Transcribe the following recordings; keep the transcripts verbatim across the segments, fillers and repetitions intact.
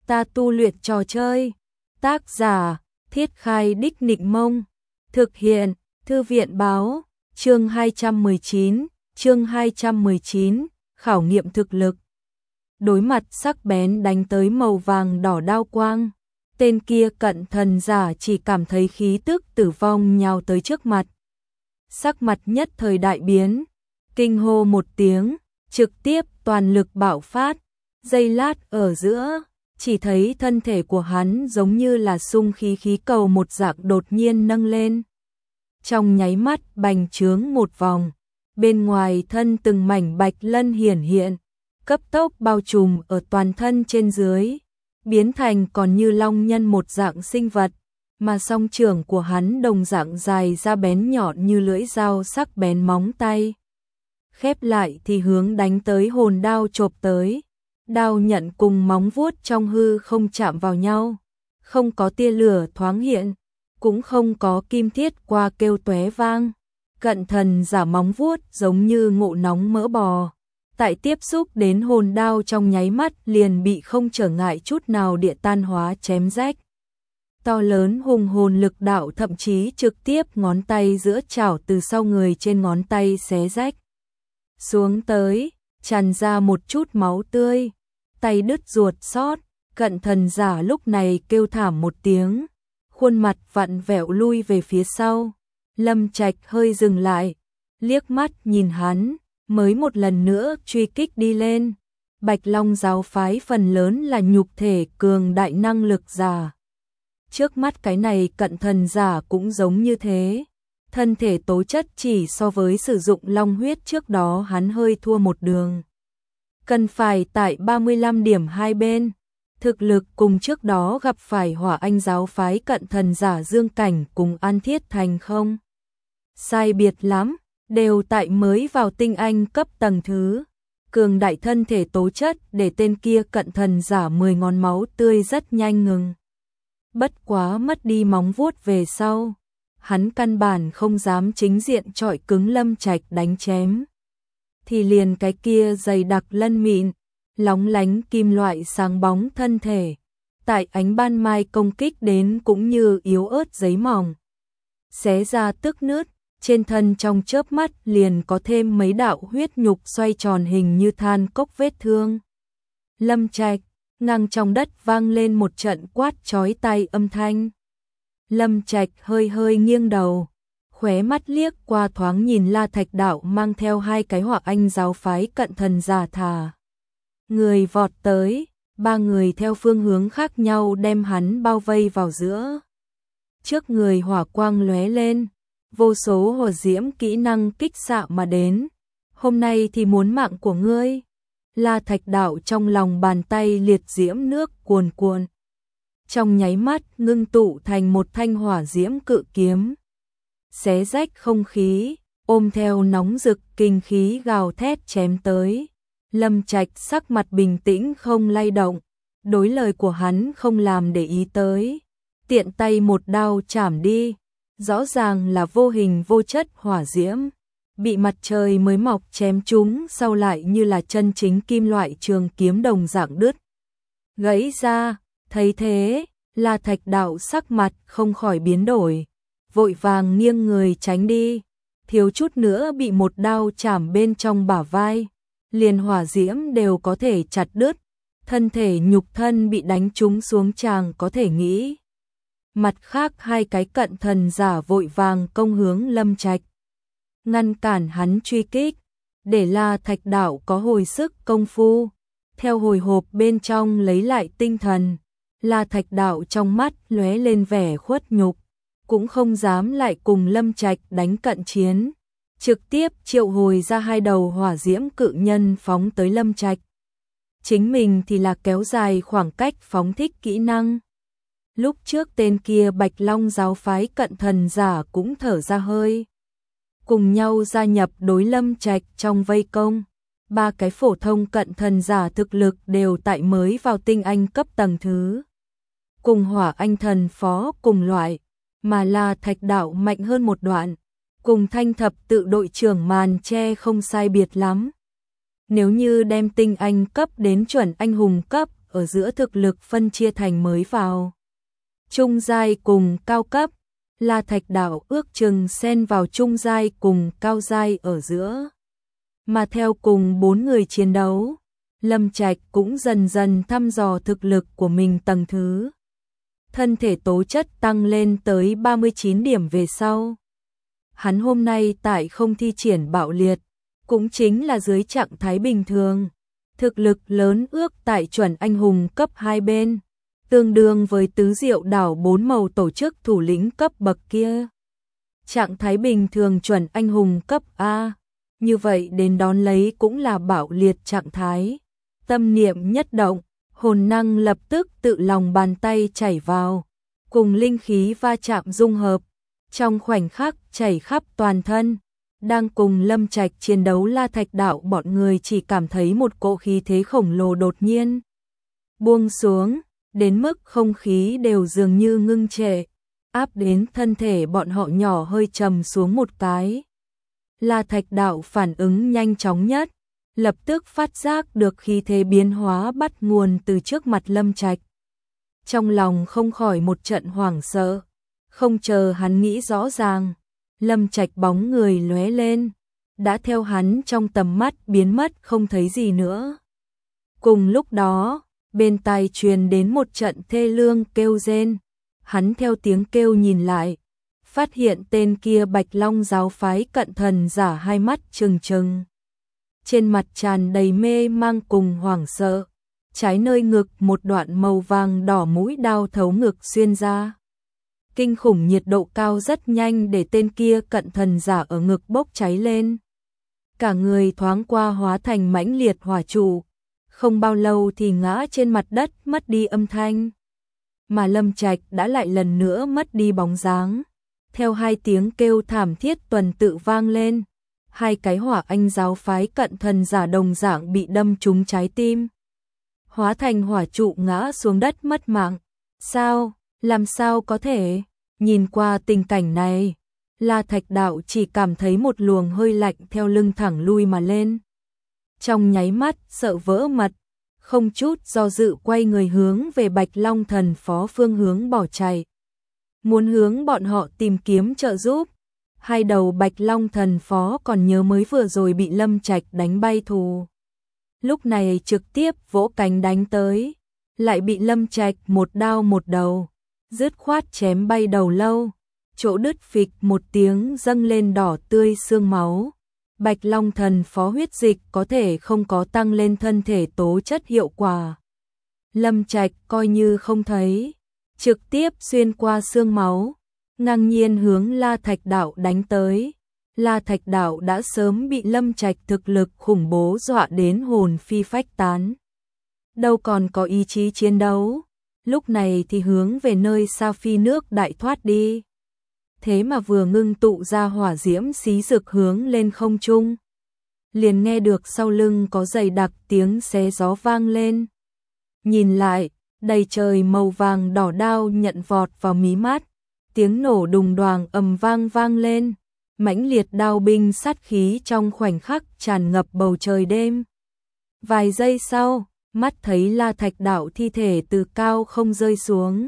ta tu luyện trò chơi. Tác giả, Thiết Khai Đích Nịnh Mông. Thực hiện, Thư viện Báo. Chương hai trăm mười chín, chương hai trăm mười chín, khảo nghiệm thực lực. Đối mặt sắc bén đánh tới màu vàng đỏ đao quang, tên kia cận thần giả chỉ cảm thấy khí tức tử vong nhào tới trước mặt. Sắc mặt nhất thời đại biến, kinh hô một tiếng, trực tiếp toàn lực bạo phát, giây lát ở giữa, chỉ thấy thân thể của hắn giống như là sung khí khí cầu một dạng đột nhiên nâng lên. Trong nháy mắt bành trướng một vòng, bên ngoài thân từng mảnh bạch lân hiển hiện, cấp tốc bao trùm ở toàn thân trên dưới, biến thành còn như long nhân một dạng sinh vật, mà song trưởng của hắn đồng dạng dài ra bén nhọn như lưỡi dao sắc bén móng tay. Khép lại thì hướng đánh tới hồn đao chộp tới, đao nhận cùng móng vuốt trong hư không chạm vào nhau, không có tia lửa thoáng hiện, cũng không có kim thiết qua kêu tóe vang. Cận thần giả móng vuốt giống như ngộ nóng mỡ bò, tại tiếp xúc đến hồn đao trong nháy mắt liền bị không trở ngại chút nào địa tan hóa chém rách. To lớn hùng hồn lực đạo thậm chí trực tiếp ngón tay giữa chảo từ sau người trên ngón tay xé rách xuống tới, tràn ra một chút máu tươi, tay đứt ruột xót. Cận thần giả lúc này kêu thảm một tiếng, khuôn mặt vặn vẹo lui về phía sau. Lâm Trạch hơi dừng lại, liếc mắt nhìn hắn, mới một lần nữa truy kích đi lên. Bạch Long giáo phái phần lớn là nhục thể cường đại năng lực giả. Trước mắt cái này cận thần giả cũng giống như thế. Thân thể tố chất chỉ so với sử dụng long huyết trước đó hắn hơi thua một đường. Cần phải tại ba mươi lăm điểm hai bên. Thực lực cùng trước đó gặp phải Hỏa Anh giáo phái cận thần giả Dương Cảnh cùng An Thiết Thành không sai biệt lắm, đều tại mới vào tinh anh cấp tầng thứ. Cường đại thân thể tố chất để tên kia cận thần giả mười ngón máu tươi rất nhanh ngừng. Bất quá mất đi móng vuốt về sau, hắn căn bản không dám chính diện chọi cứng Lâm Trạch đánh chém. Thì liền cái kia dày đặc lân mịn, lóng lánh kim loại sáng bóng thân thể, tại ánh ban mai công kích đến cũng như yếu ớt giấy mỏng. Xé ra tức nứt, trên thân trong chớp mắt liền có thêm mấy đạo huyết nhục xoay tròn hình như than cốc vết thương. Lâm Trạch, ngang trong đất vang lên một trận quát chói tai âm thanh. Lâm Trạch hơi hơi nghiêng đầu, khóe mắt liếc qua thoáng nhìn La Thạch Đạo mang theo hai cái Hỏa Anh giáo phái cận thần giả thả người vọt tới, ba người theo phương hướng khác nhau đem hắn bao vây vào giữa. Trước người hỏa quang lóe lên, vô số hỏa diễm kỹ năng kích xạ mà đến. Hôm nay thì muốn mạng của ngươi. La Thạch Đạo trong lòng bàn tay liệt diễm nước cuồn cuộn, trong nháy mắt ngưng tụ thành một thanh hỏa diễm cự kiếm, xé rách không khí, ôm theo nóng rực kinh khí gào thét chém tới. Lâm Trạch sắc mặt bình tĩnh không lay động, đối lời của hắn không làm để ý tới, tiện tay một đao chảm đi. Rõ ràng là vô hình vô chất hỏa diễm, bị mặt trời mới mọc chém chúng sau lại như là chân chính kim loại trường kiếm đồng dạng đứt gãy ra. Thấy thế, La Thạch Đạo sắc mặt không khỏi biến đổi, vội vàng nghiêng người tránh đi, thiếu chút nữa bị một đao chảm bên trong bả vai, liền hỏa diễm đều có thể chặt đứt, thân thể nhục thân bị đánh trúng xuống chàng có thể nghĩ. Mặt khác hai cái cận thần giả vội vàng công hướng Lâm Trạch, ngăn cản hắn truy kích, để La Thạch Đạo có hồi sức công phu, theo hồi hộp bên trong lấy lại tinh thần. La Thạch Đạo trong mắt lóe lên vẻ khuất nhục, cũng không dám lại cùng Lâm Trạch đánh cận chiến, trực tiếp triệu hồi ra hai đầu hỏa diễm cự nhân phóng tới Lâm Trạch. Chính mình thì là kéo dài khoảng cách phóng thích kỹ năng. Lúc trước tên kia Bạch Long giáo phái cận thần giả cũng thở ra hơi, cùng nhau gia nhập đối Lâm Trạch trong vây công. Ba cái phổ thông cận thần giả thực lực đều tại mới vào tinh anh cấp tầng thứ, cùng Hỏa Anh thần phó cùng loại, mà La Thạch Đạo mạnh hơn một đoạn, cùng Thanh Thập tự đội trưởng Màn Che không sai biệt lắm. Nếu như đem tinh anh cấp đến chuẩn anh hùng cấp ở giữa thực lực phân chia thành mới vào trung giai cùng cao cấp, La Thạch Đạo ước chừng xen vào trung giai cùng cao giai ở giữa. Mà theo cùng bốn người chiến đấu, Lâm Trạch cũng dần dần thăm dò thực lực của mình tầng thứ. Thân thể tố chất tăng lên tới ba mươi chín điểm về sau. Hắn hôm nay tại không thi triển bạo liệt, cũng chính là dưới trạng thái bình thường. Thực lực lớn ước tại chuẩn anh hùng cấp hai bên, tương đương với tứ diệu đảo bốn màu tổ chức thủ lĩnh cấp bậc kia. Trạng thái bình thường chuẩn anh hùng cấp A, như vậy đến đón lấy cũng là bạo liệt trạng thái. Tâm niệm nhất động, hồn năng lập tức tự lòng bàn tay chảy vào, cùng linh khí va chạm dung hợp, trong khoảnh khắc chảy khắp toàn thân. Đang cùng Lâm Trạch chiến đấu La Thạch Đạo, bọn người chỉ cảm thấy một cỗ khí thế khổng lồ đột nhiên buông xuống, đến mức không khí đều dường như ngưng trệ, áp đến thân thể bọn họ nhỏ hơi trầm xuống một cái. La Thạch Đạo phản ứng nhanh chóng nhất, lập tức phát giác được khí thế biến hóa bắt nguồn từ trước mặt Lâm Trạch. Trong lòng không khỏi một trận hoảng sợ, không chờ hắn nghĩ rõ ràng, Lâm Trạch bóng người lóe lên, đã theo hắn trong tầm mắt biến mất không thấy gì nữa. Cùng lúc đó, bên tai truyền đến một trận thê lương kêu rên, hắn theo tiếng kêu nhìn lại, phát hiện tên kia Bạch Long giáo phái cận thần giả hai mắt trừng trừng. Trên mặt tràn đầy mê mang cùng hoảng sợ, trái nơi ngực một đoạn màu vàng đỏ mũi đao thấu ngực xuyên ra. Kinh khủng nhiệt độ cao rất nhanh để tên kia cận thần giả ở ngực bốc cháy lên. Cả người thoáng qua hóa thành mãnh liệt hỏa trụ, không bao lâu thì ngã trên mặt đất mất đi âm thanh. Mà Lâm Trạch đã lại lần nữa mất đi bóng dáng. Theo hai tiếng kêu thảm thiết tuần tự vang lên, hai cái hỏa anh giáo phái cận thần giả đồng dạng bị đâm trúng trái tim, hóa thành hỏa trụ ngã xuống đất mất mạng. Sao? Làm sao có thể? Nhìn qua tình cảnh này, La Thạch Đạo chỉ cảm thấy một luồng hơi lạnh theo lưng thẳng lui mà lên. Trong nháy mắt sợ vỡ mật, không chút do dự quay người hướng về Bạch Long thần phó phương hướng bỏ chạy. Muốn hướng bọn họ tìm kiếm trợ giúp. Hai đầu Bạch Long thần phó còn nhớ mới vừa rồi bị Lâm Trạch đánh bay thù. Lúc này trực tiếp vỗ cánh đánh tới, lại bị Lâm Trạch một đao một đầu, dứt khoát chém bay đầu lâu, chỗ đứt phịch một tiếng dâng lên đỏ tươi xương máu. Bạch Long thần phó huyết dịch có thể không có tăng lên thân thể tố chất hiệu quả. Lâm Trạch coi như không thấy, trực tiếp xuyên qua xương máu, ngang nhiên hướng La Thạch Đạo đánh tới. La Thạch Đạo đã sớm bị Lâm Trạch thực lực khủng bố dọa đến hồn phi phách tán, đâu còn có ý chí chiến đấu, lúc này thì hướng về nơi xa phi nước đại thoát đi. Thế mà vừa ngưng tụ ra hỏa diễm xí rực hướng lên không trung, liền nghe được sau lưng có dày đặc tiếng xé gió vang lên. Nhìn lại, đầy trời màu vàng đỏ đao nhận vọt vào mí mắt, tiếng nổ đùng đoàng ầm vang vang lên, mãnh liệt đao binh sát khí trong khoảnh khắc tràn ngập bầu trời đêm. Vài giây sau, mắt thấy La Thạch Đạo thi thể từ cao không rơi xuống.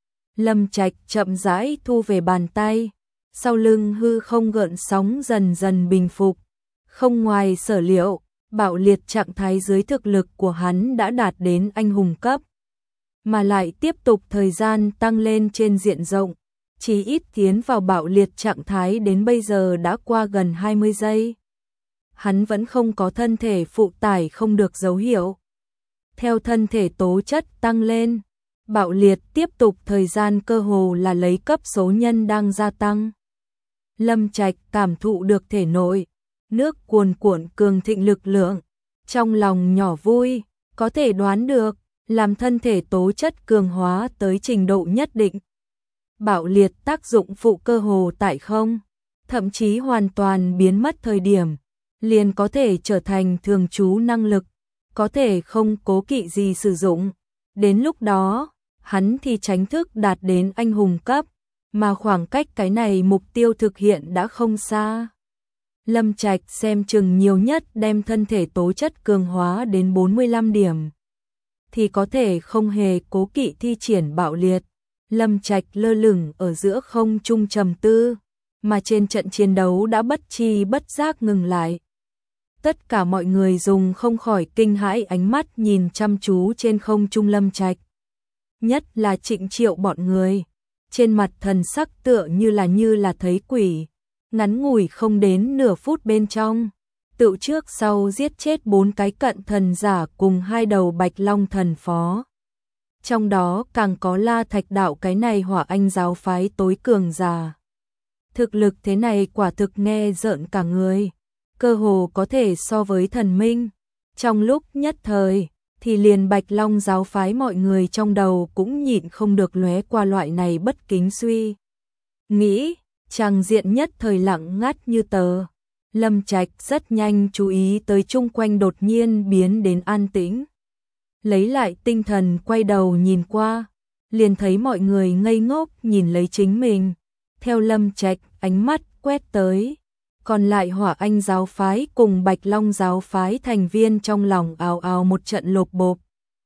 Lâm Trạch chậm rãi thu về bàn tay, sau lưng hư không gợn sóng dần dần bình phục. Không ngoài sở liệu, bạo liệt trạng thái dưới thực lực của hắn đã đạt đến anh hùng cấp, mà lại tiếp tục thời gian tăng lên trên diện rộng, chỉ ít tiến vào bạo liệt trạng thái đến bây giờ đã qua gần hai mươi giây. Hắn vẫn không có thân thể phụ tải không được dấu hiệu. Theo thân thể tố chất tăng lên, bạo liệt tiếp tục thời gian cơ hồ là lấy cấp số nhân đang gia tăng. Lâm Trạch cảm thụ được thể nội nước cuồn cuộn cường thịnh lực lượng, trong lòng nhỏ vui, có thể đoán được, làm thân thể tố chất cường hóa tới trình độ nhất định. Bạo liệt tác dụng phụ cơ hồ tại không, thậm chí hoàn toàn biến mất thời điểm, liền có thể trở thành thường trú năng lực, có thể không cố kỵ gì sử dụng. Đến lúc đó, hắn thì tránh thức đạt đến anh hùng cấp, mà khoảng cách cái này mục tiêu thực hiện đã không xa. Lâm Trạch xem chừng nhiều nhất đem thân thể tố chất cường hóa đến bốn mươi lăm điểm. thì có thể không hề cố kỵ thi triển bạo liệt. Lâm Trạch lơ lửng ở giữa không trung trầm tư, mà trên trận chiến đấu đã bất chi bất giác ngừng lại. Tất cả mọi người dùng không khỏi kinh hãi ánh mắt nhìn chăm chú trên không trung Lâm Trạch. Nhất là Trịnh Triệu bọn người, trên mặt thần sắc tựa như là như là thấy quỷ, ngắn ngủi không đến nửa phút bên trong, tự trước sau giết chết bốn cái cận thần giả cùng hai đầu Bạch Long thần phó. Trong đó càng có La Thạch đạo cái này Hỏa Anh giáo phái tối cường giả. Thực lực thế này quả thực nghe rợn cả người, cơ hồ có thể so với thần minh. Trong lúc nhất thời, thì liền Bạch Long giáo phái mọi người trong đầu cũng nhịn không được lóe qua loại này bất kính suy nghĩ, tràng diện nhất thời lặng ngắt như tờ. Lâm Trạch rất nhanh chú ý tới chung quanh đột nhiên biến đến an tĩnh. Lấy lại tinh thần quay đầu nhìn qua, liền thấy mọi người ngây ngốc nhìn lấy chính mình. Theo Lâm Trạch ánh mắt quét tới, còn lại Hỏa Anh giáo phái cùng Bạch Long giáo phái thành viên trong lòng ào ào một trận lột bộp.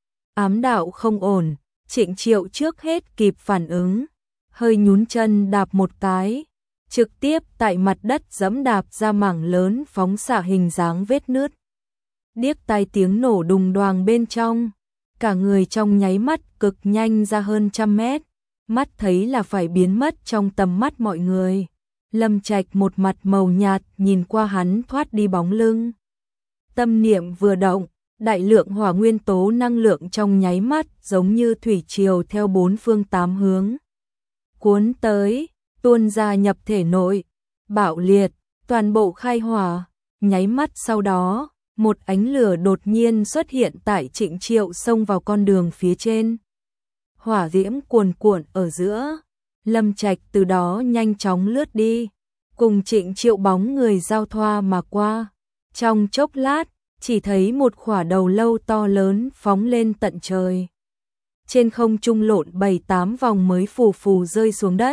Ám đạo không ổn, Trịnh Triệu trước hết kịp phản ứng, hơi nhún chân đạp một cái, trực tiếp tại mặt đất giẫm đạp ra mảng lớn phóng xạ hình dáng vết nứt. Điếc tai tiếng nổ đùng đoàng bên trong, cả người trong nháy mắt cực nhanh ra hơn trăm mét, mắt thấy là phải biến mất trong tầm mắt mọi người. Lâm Trạch một mặt màu nhạt nhìn qua hắn thoát đi bóng lưng. Tâm niệm vừa động, đại lượng hỏa nguyên tố năng lượng trong nháy mắt giống như thủy triều theo bốn phương tám hướng cuốn tới, tuôn ra nhập thể nội, bạo liệt, toàn bộ khai hỏa. Nháy mắt sau đó, một ánh lửa đột nhiên xuất hiện tại Trịnh Triệu xông vào con đường phía trên. Hỏa diễm cuồn cuộn ở giữa, Lâm Trạch từ đó nhanh chóng lướt đi, cùng Trịnh Triệu bóng người giao thoa mà qua. Trong chốc lát, chỉ thấy một khỏa đầu lâu to lớn phóng lên tận trời. Trên không trung lộn bảy tám vòng mới phù phù rơi xuống đất.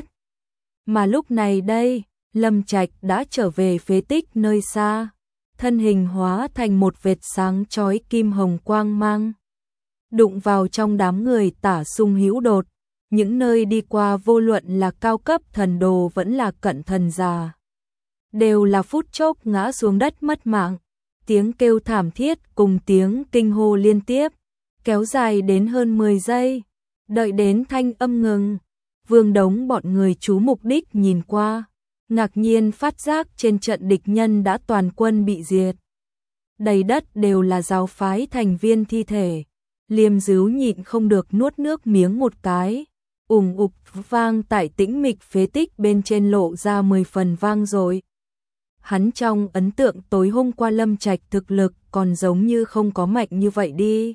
Mà lúc này đây, Lâm Trạch đã trở về phế tích nơi xa, thân hình hóa thành một vệt sáng chói kim hồng quang mang. Đụng vào trong đám người tả sung hữu đột, những nơi đi qua vô luận là cao cấp thần đồ vẫn là cận thần già, đều là phút chốc ngã xuống đất mất mạng. Tiếng kêu thảm thiết cùng tiếng kinh hô liên tiếp, kéo dài đến hơn mười giây. Đợi đến thanh âm ngừng, Vương Đống bọn người chú mục đích nhìn qua, ngạc nhiên phát giác trên trận địch nhân đã toàn quân bị diệt. Đầy đất đều là giáo phái thành viên thi thể. Liêm Dứu nhịn không được nuốt nước miếng một cái, ủng ục vang tại tĩnh mịch phế tích bên trên lộ ra mười phần vang rồi. Hắn trong ấn tượng tối hôm qua Lâm Trạch thực lực còn giống như không có mạnh như vậy đi.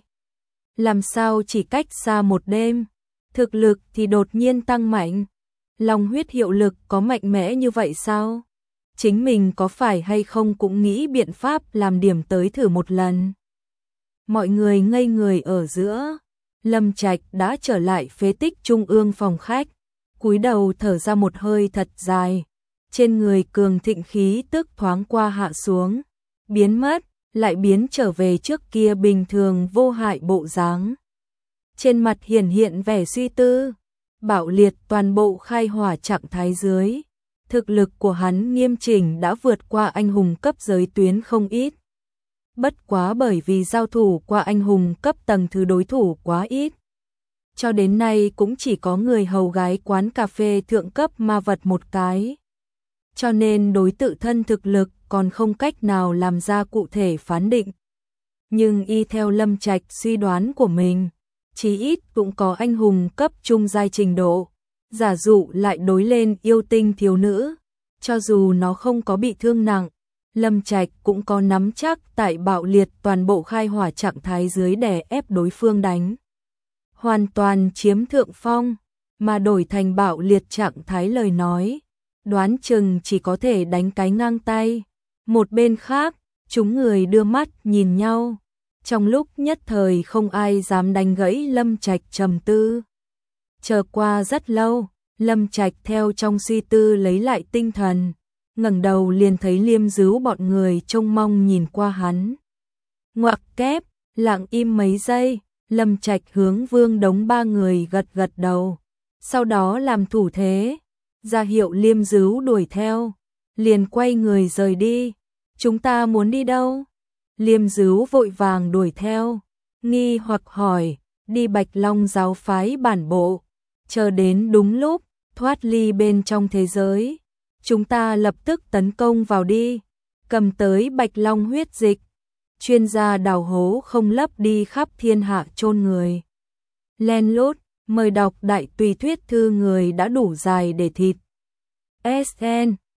Làm sao chỉ cách xa một đêm, thực lực thì đột nhiên tăng mạnh. Long huyết hiệu lực có mạnh mẽ như vậy sao? Chính mình có phải hay không cũng nghĩ biện pháp làm điểm tới thử một lần. Mọi người ngây người ở giữa, Lâm Trạch đã trở lại phế tích trung ương phòng khách, cúi đầu thở ra một hơi thật dài, trên người cường thịnh khí tức thoáng qua hạ xuống, biến mất, lại biến trở về trước kia bình thường vô hại bộ dáng. Trên mặt hiển hiện vẻ suy tư, bạo liệt toàn bộ khai hỏa trạng thái dưới, thực lực của hắn nghiêm chỉnh đã vượt qua anh hùng cấp giới tuyến không ít. Bất quá bởi vì giao thủ qua anh hùng cấp tầng thứ đối thủ quá ít, cho đến nay cũng chỉ có người hầu gái quán cà phê thượng cấp ma vật một cái. Cho nên đối tự thân thực lực còn không cách nào làm ra cụ thể phán định. Nhưng y theo Lâm Trạch suy đoán của mình, chí ít cũng có anh hùng cấp trung giai trình độ. Giả dụ lại đối lên yêu tinh thiếu nữ, cho dù nó không có bị thương nặng, Lâm Trạch cũng có nắm chắc tại bạo liệt toàn bộ khai hỏa trạng thái dưới đè ép đối phương đánh. Hoàn toàn chiếm thượng phong, mà đổi thành bạo liệt trạng thái lời nói, đoán chừng chỉ có thể đánh cái ngang tay. Một bên khác, chúng người đưa mắt nhìn nhau, trong lúc nhất thời không ai dám đánh gãy Lâm Trạch trầm tư. Chờ qua rất lâu, Lâm Trạch theo trong suy tư lấy lại tinh thần, ngẩng đầu liền thấy Liêm Dứu bọn người trông mong nhìn qua hắn. Ngoặc kép, lặng im mấy giây, Lâm Trạch hướng Vương Đống ba người gật gật đầu, sau đó làm thủ thế, ra hiệu Liêm Dứu đuổi theo, liền quay người rời đi. Chúng ta muốn đi đâu? Liêm Dứu vội vàng đuổi theo, nghi hoặc hỏi, đi Bạch Long giáo phái bản bộ, chờ đến đúng lúc, thoát ly bên trong thế giới. Chúng ta lập tức tấn công vào đi, cầm tới Bạch Long huyết dịch, chuyên gia đào hố không lấp đi khắp thiên hạ chôn người. Len lút, mời đọc đại tùy thuyết thư người đã đủ dài để thịt. ét en